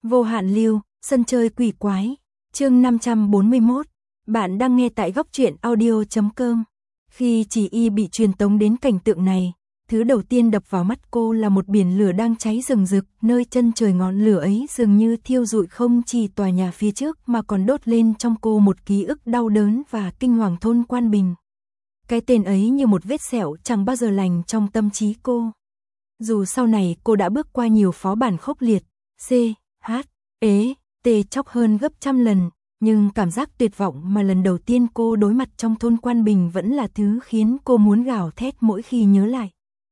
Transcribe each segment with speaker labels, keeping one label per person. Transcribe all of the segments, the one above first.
Speaker 1: Vô hạn lưu, sân chơi quỷ quái, chương 541, bạn đang nghe tại góc truyện audio.com. Khi Chỉ Y bị truyền tống đến cảnh tượng này, thứ đầu tiên đập vào mắt cô là một biển lửa đang cháy rừng rực, nơi chân trời ngọn lửa ấy dường như thiêu rụi không chỉ tòa nhà phía trước mà còn đốt lên trong cô một ký ức đau đớn và kinh hoàng thôn Quan Bình. Cái tên ấy như một vết sẹo chẳng bao giờ lành trong tâm trí cô. Dù sau này cô đã bước qua nhiều phó bản khốc liệt, C, H, E, T chóc hơn gấp trăm lần, nhưng cảm giác tuyệt vọng mà lần đầu tiên cô đối mặt trong thôn Quan Bình vẫn là thứ khiến cô muốn gào thét mỗi khi nhớ lại.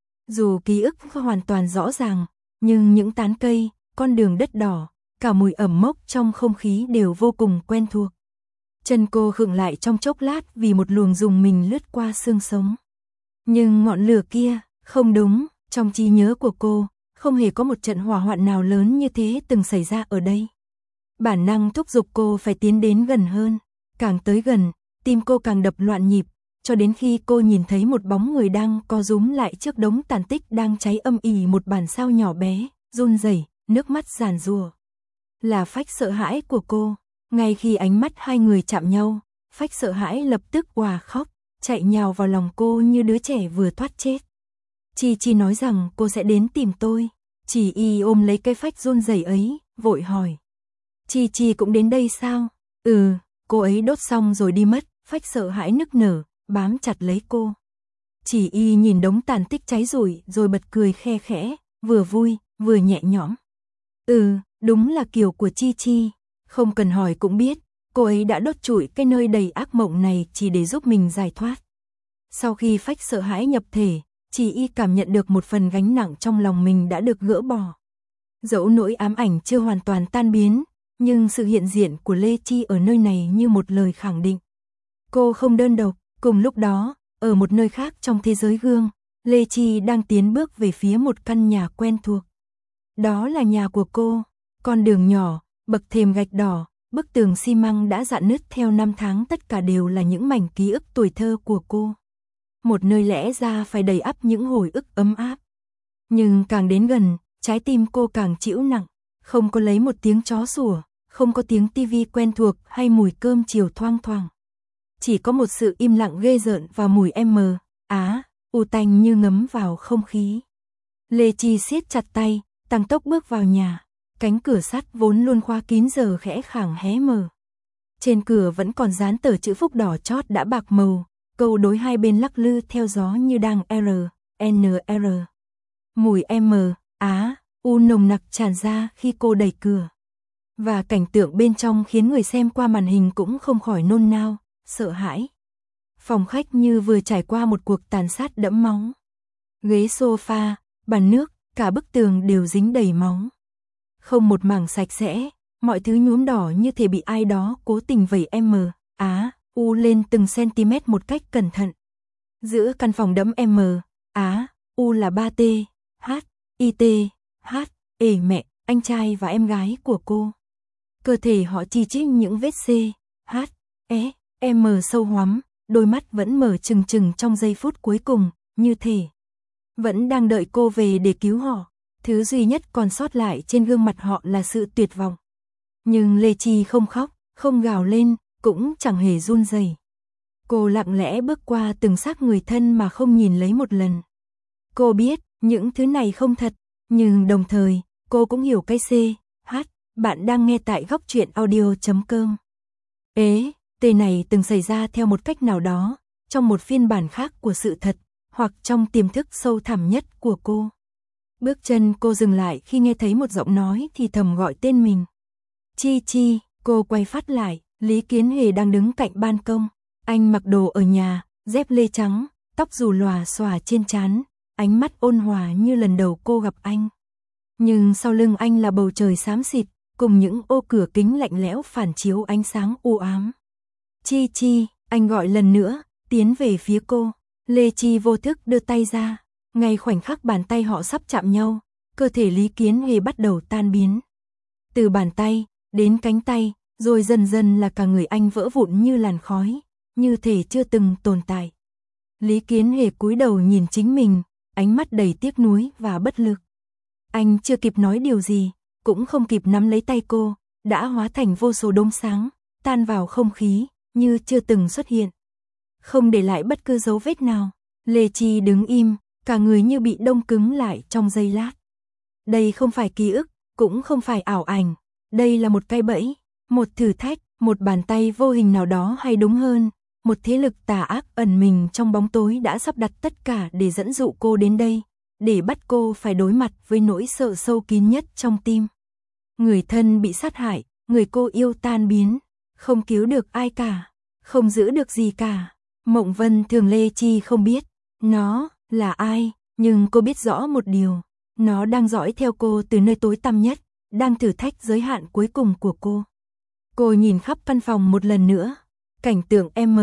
Speaker 1: Dù ký ức hoàn toàn rõ ràng, nhưng những tán cây, con đường đất đỏ, cả mùi ẩm mốc trong không khí đều vô cùng quen thuộc. Chân cô khựng lại trong chốc lát vì một luồng rùng mình lướt qua xương sống. Nhưng ngọn lửa kia, không đúng, trong trí nhớ của cô, không hề có một trận hỏa hoạn nào lớn như thế từng xảy ra ở đây. Bản năng thúc giục cô phải tiến đến gần hơn, càng tới gần, tim cô càng đập loạn nhịp, cho đến khi cô nhìn thấy một bóng người đang co rúm lại trước đống tàn tích đang cháy âm ỉ, một bản sao nhỏ bé, run rẩy, nước mắt giàn giụa. Là Phách sợ hãi của cô, ngay khi ánh mắt hai người chạm nhau, Phách sợ hãi lập tức òa khóc, chạy nhào vào lòng cô như đứa trẻ vừa thoát chết. Chi nói rằng cô sẽ đến tìm tôi. Chỉ Y ôm lấy cái Phách run rẩy ấy, vội hỏi. Chi cũng đến đây sao? Ừ, cô ấy đốt xong rồi đi mất. Phách sợ hãi nức nở, bám chặt lấy cô. Chỉ Y nhìn đống tàn tích cháy rụi rồi bật cười khe khẽ, vừa vui, vừa nhẹ nhõm. Ừ, đúng là kiểu của Chi. Không cần hỏi cũng biết, cô ấy đã đốt trụi cái nơi đầy ác mộng này chỉ để giúp mình giải thoát. Sau khi Phách sợ hãi nhập thể, Chỉ Y cảm nhận được một phần gánh nặng trong lòng mình đã được gỡ bỏ. Dẫu nỗi ám ảnh chưa hoàn toàn tan biến, nhưng sự hiện diện của Lê Chi ở nơi này như một lời khẳng định. Cô không đơn độc, cùng lúc đó, ở một nơi khác trong thế giới gương, Lê Chi đang tiến bước về phía một căn nhà quen thuộc. Đó là nhà của cô, con đường nhỏ, bậc thềm gạch đỏ, bức tường xi măng đã rạn nứt theo năm tháng, tất cả đều là những mảnh ký ức tuổi thơ của cô. Một nơi lẽ ra phải đầy ắp những hồi ức ấm áp. Nhưng càng đến gần, trái tim cô càng trĩu nặng, không có lấy một tiếng chó sủa, không có tiếng tivi quen thuộc hay mùi cơm chiều thoang thoảng. Chỉ có một sự im lặng ghê rợn và mùi u tanh như ngấm vào không khí. Lê Chi siết chặt tay, tăng tốc bước vào nhà. Cánh cửa sắt vốn luôn khóa kín giờ khẽ khàng hé mở. Trên cửa vẫn còn dán tờ chữ phúc đỏ chót đã bạc màu, câu đối hai bên lắc lư theo gió như đang R.N.R. Mùi u nồng nặc tràn ra khi cô đẩy cửa. Và cảnh tượng bên trong khiến người xem qua màn hình cũng không khỏi nôn nao, sợ hãi. Phòng khách như vừa trải qua một cuộc tàn sát đẫm máu. Ghế sofa, bàn nước, cả bức tường đều dính đầy máu. Không một mảng sạch sẽ, mọi thứ nhuốm đỏ như thể bị ai đó cố tình vẩy u lên từng cm một cách cẩn thận. Giữa căn phòng đẫm u là 3T, H, mẹ, anh trai và em gái của cô. Cơ thể họ chi chít những vết C, H, E, M sâu hoắm, đôi mắt vẫn mở trừng trừng trong giây phút cuối cùng, như thể vẫn đang đợi cô về để cứu họ. Thứ duy nhất còn sót lại trên gương mặt họ là sự tuyệt vọng. Nhưng Lê Chi không khóc, không gào lên, cũng chẳng hề run rẩy. Cô lặng lẽ bước qua từng xác người thân mà không nhìn lấy một lần. Cô biết những thứ này không thật, nhưng đồng thời, cô cũng hiểu cái C, H, bạn đang nghe tại góc truyện audio.com. T này từng xảy ra theo một cách nào đó, trong một phiên bản khác của sự thật, hoặc trong tiềm thức sâu thẳm nhất của cô. Bước chân cô dừng lại khi nghe thấy một giọng nói thì thầm gọi tên mình. Chi, cô quay phát lại, Lý Kiến Hề đang đứng cạnh ban công. Anh mặc đồ ở nhà, dép lê trắng, tóc rủ lòa xòa trên trán, ánh mắt ôn hòa như lần đầu cô gặp anh. Nhưng sau lưng anh là bầu trời xám xịt, cùng những ô cửa kính lạnh lẽo phản chiếu ánh sáng u ám. Chi, anh gọi lần nữa, tiến về phía cô. Lê Chi vô thức đưa tay ra. Ngay khoảnh khắc bàn tay họ sắp chạm nhau, cơ thể Lý Kiến Hề bắt đầu tan biến. Từ bàn tay, đến cánh tay, rồi dần dần là cả người anh vỡ vụn như làn khói, như thể chưa từng tồn tại. Lý Kiến Hề cúi đầu nhìn chính mình, ánh mắt đầy tiếc nuối và bất lực. Anh chưa kịp nói điều gì, cũng không kịp nắm lấy tay cô, đã hóa thành vô số đốm sáng, tan vào không khí, như chưa từng xuất hiện. Không để lại bất cứ dấu vết nào, Lê Chi đứng im, cả người như bị đông cứng lại trong giây lát. Đây không phải ký ức, cũng không phải ảo ảnh, đây là một cái bẫy, một thử thách, một bàn tay vô hình nào đó, hay đúng hơn, một thế lực tà ác ẩn mình trong bóng tối đã sắp đặt tất cả để dẫn dụ cô đến đây, để bắt cô phải đối mặt với nỗi sợ sâu kín nhất trong tim. Người thân bị sát hại, người cô yêu tan biến, không cứu được ai cả, không giữ được gì cả. Mộng Vân Thường Lê Chi không biết nó là ai, nhưng cô biết rõ một điều, nó đang dõi theo cô từ nơi tối tăm nhất, đang thử thách giới hạn cuối cùng của cô. Cô nhìn khắp căn phòng một lần nữa, cảnh tượng M,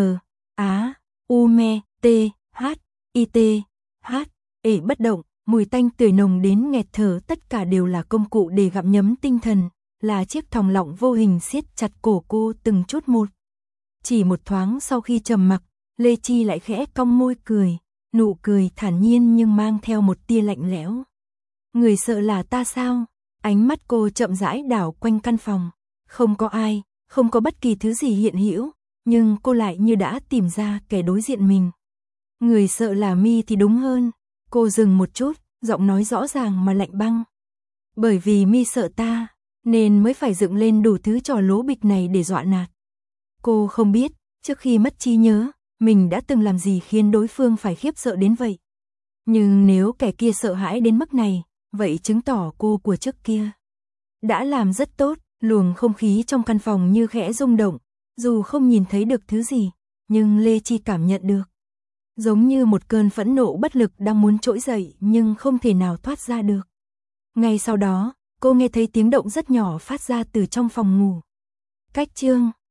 Speaker 1: Á, U Me, T, H, I T, H, E bất động, mùi tanh tưởi nồng đến nghẹt thở, tất cả đều là công cụ để gặm nhấm tinh thần, là chiếc thòng lọng vô hình siết chặt cổ cô từng chút một. Chỉ một thoáng sau khi trầm mặc, Lê Chi lại khẽ cong môi cười, nụ cười thản nhiên nhưng mang theo một tia lạnh lẽo. Người sợ là ta sao? Ánh mắt cô chậm rãi đảo quanh căn phòng, không có ai, không có bất kỳ thứ gì hiện hữu, nhưng cô lại như đã tìm ra kẻ đối diện mình. Người sợ là Mi thì đúng hơn. Cô dừng một chút, giọng nói rõ ràng mà lạnh băng. Bởi vì Mi sợ ta, nên mới phải dựng lên đủ thứ trò lố bịch này để dọa nạt. Cô không biết, trước khi mất trí nhớ, mình đã từng làm gì khiến đối phương phải khiếp sợ đến vậy. Nhưng nếu kẻ kia sợ hãi đến mức này, vậy chứng tỏ cô của trước kia đã làm rất tốt. Luồng không khí trong căn phòng như khẽ rung động, dù không nhìn thấy được thứ gì, nhưng Lê Chi cảm nhận được. Giống như một cơn phẫn nộ bất lực đang muốn trỗi dậy nhưng không thể nào thoát ra được. Ngay sau đó, cô nghe thấy tiếng động rất nhỏ phát ra từ trong phòng ngủ. Cách chương